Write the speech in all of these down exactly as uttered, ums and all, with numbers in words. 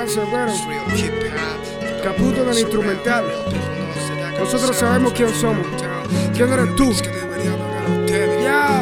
Canserbero, Caputo del instrumental. Nosotros sabemos quién somos. ¿Quién eres tú? Ya,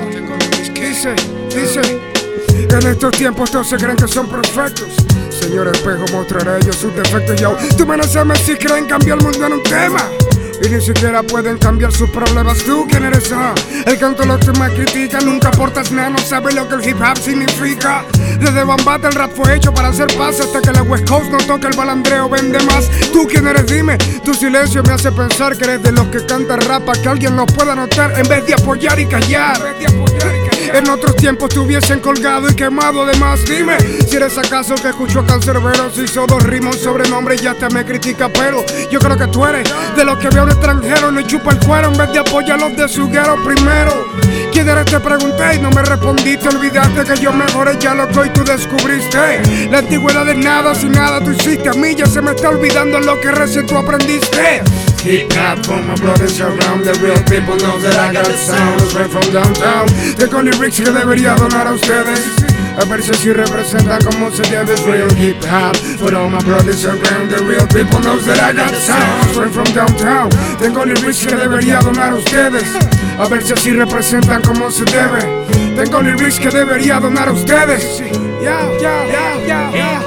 dice, dice. En estos tiempos todos se creen que son perfectos. Señor espejo, mostraré a ellos sus defectos. Yo, tú menos si creen cambiar el mundo en un tema. Y ni siquiera pueden cambiar sus problemas. ¿Tú quién eres? Ah, el canto los que más critican. Nunca aportas nada, no sabes lo que el hip hop significa. Desde Bambata el rap fue hecho para hacer paz. Hasta que la West Coast no toque el balandreo vende más. ¿Tú quién eres? Dime. Tu silencio me hace pensar que eres de los que cantan rap para que alguien lo pueda notar en vez de apoyar y callar. En vez de apoyar y callar. En otros tiempos te hubiesen colgado y quemado de más. Dime, si eres acaso que escuchó a Canserbero, si hizo dos rimas, un sobrenombre y ya te me critica. Pero yo creo que tú eres de los que veo extranjero le chupa el cuero en vez de apoyar a los de su guero primero. ¿Quién eres? Te pregunté y no me respondiste. Olvidaste que yo mejoré ya lo que hoy tú descubriste. La antigüedad es nada, si nada tú hiciste. A mí ya se me está olvidando lo que recién tú aprendiste. Hip hop for my brothers around. The real people know that I got a sound straight from downtown. Tengo lyrics que debería donar a ustedes, a ver si así representan como se debe. Real hip hop for all my brothers around. The real people knows that I got sound straight from downtown. Tengo lyrics que debería donar a ustedes, a ver si así representan como se debe. Tengo lyrics que debería donar a ustedes. Yeah, yeah, yeah, yeah, yeah.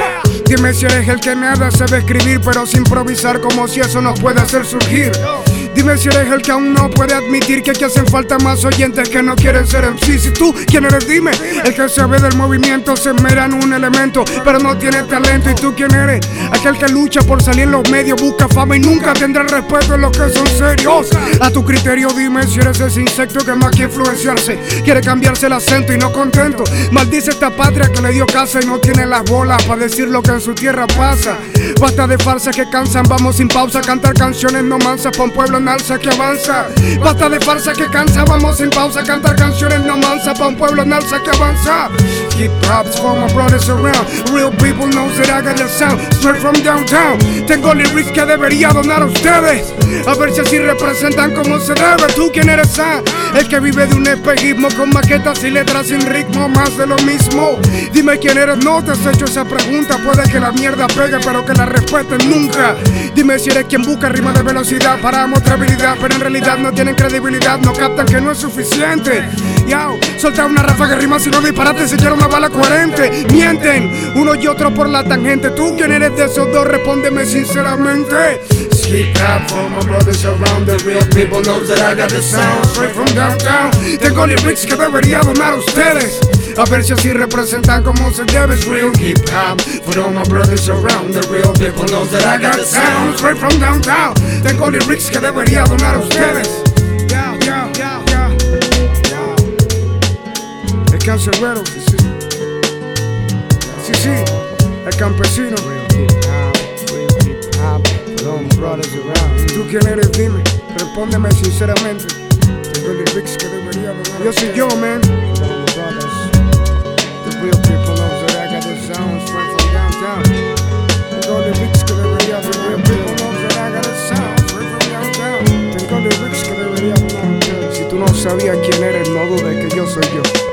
Dime si eres el que nada sabe escribir, pero sin improvisar como si eso nos puede hacer surgir. Dime si eres el que aún no puede admitir que aquí hacen falta más oyentes que no quieren ser M C. Si tú, ¿quién eres? Dime. El que sabe del movimiento se esmera en un elemento, pero no tiene talento. ¿Y tú quién eres? Aquel que lucha por salir en los medios, busca fama y nunca tendrá el respeto en los que son serios. A tu criterio dime si eres ese insecto que más que influenciarse quiere cambiarse el acento y no contento maldice esta patria que le dio casa y no tiene las bolas para decir lo que en su tierra pasa. Basta de farsas que cansan, vamos sin pausa a cantar canciones no mansas pa' un pueblo en alza que avanza. Basta de farsas que cansa, vamos sin pausa a cantar canciones no mansas pa' un pueblo en alza que avanza. Hip hop's for my brothers around. Real people knows that I got the sound straight from downtown. Tengo lyrics que debería donar a ustedes, a ver si así representan como se debe. ¿Tú quién eres? Ah, el que vive de un espejismo con maquetas y letras sin ritmo, más de lo mismo. Dime quién eres, no te has hecho esa pregunta. Puede que la mierda pegue, pero que la respeten nunca. Dime si eres quien busca rima de velocidad para mostrar habilidad, pero en realidad no tienen credibilidad, no captan que no es suficiente. Yo, solta una ráfaga de rima si no disparate, se quiere una bala coherente. Mienten uno y otro por la tangente. ¿Tú quién eres de esos dos? Respóndeme sinceramente. Hip hop for my brothers around. The real people knows that I got the sound straight from downtown. Tengo lyrics que debería donar a ustedes, a ver si así representan como se debe. Real hip hop for all my brothers around. The real people knows that I got the sound straight from downtown. Tengo lyrics que debería donar a ustedes. Yeah, yeah, yeah, yeah. El Canserbero, sí, sí, sí, sí, el campesino. ¿Tú quién eres? Dime, respóndeme sinceramente. Tengo lyrics que debería donar. Yo soy yo, man. The real people knows that I got the sound straight from downtown. Tengo lyrics que debería donar. The real people knows that I got the sound straight from downtown. Tengo lyrics que debería donar. Si tú no sabías quién eres, no dudes que yo soy yo.